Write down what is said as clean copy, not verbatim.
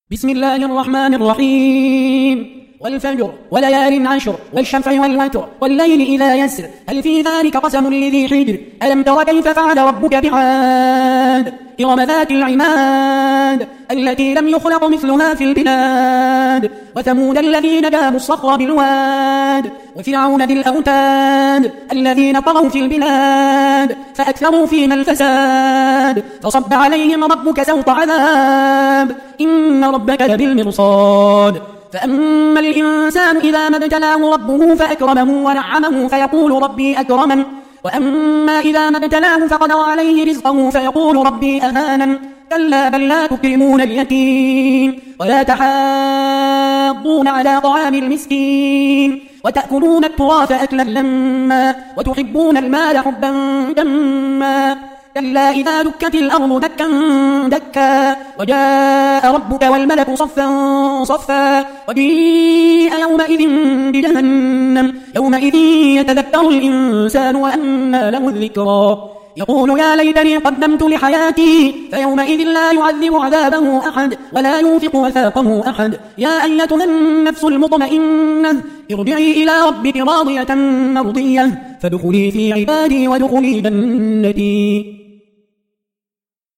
بسم الله الرحمن الرحيم والفجر وليال عشر والشفع والوتر والليل إذا يسر هل في ذلك قسم لذي حجر ألم تر كيف فعل ربك بعاد إرم ذات العماد التي لم يخلق مثلها في البلاد وثمود الذين جابوا الصخر بالواد وفرعون ذي الأوتاد الذين طغوا في البلاد فأكثروا فيها الفساد فصب عليهم ربك سوط عذاب إن ربك لبالمرصاد فأما الإنسان إذا ما ابتلاه ربه فأكرمه ونعمه فيقول ربي أكرمن وأما إذا ما ابتلاه فقدر عليه رزقه فيقول ربي أهانن كلا بل لا تكرمون اليتيم ولا تحاضون على طعام المسكين وتأكلون التراث أكلا لما وتحبون المال حبا جما كلا إذا دكت الأرض دكا دكا وجاء ربك والملك صفا صفا وجيء يومئذ بجهنم يومئذ يتذكر الإنسان وأنى له الذكرى يقول يا ليتني قدمت لحياتي فيومئذ لا يعذب عذابه أحد ولا يوثق وثاقه أحد يا أيتها النفس المطمئنة ارجعي إلى ربك راضية مرضية فادخلي في عبادي وادخلي جنتي.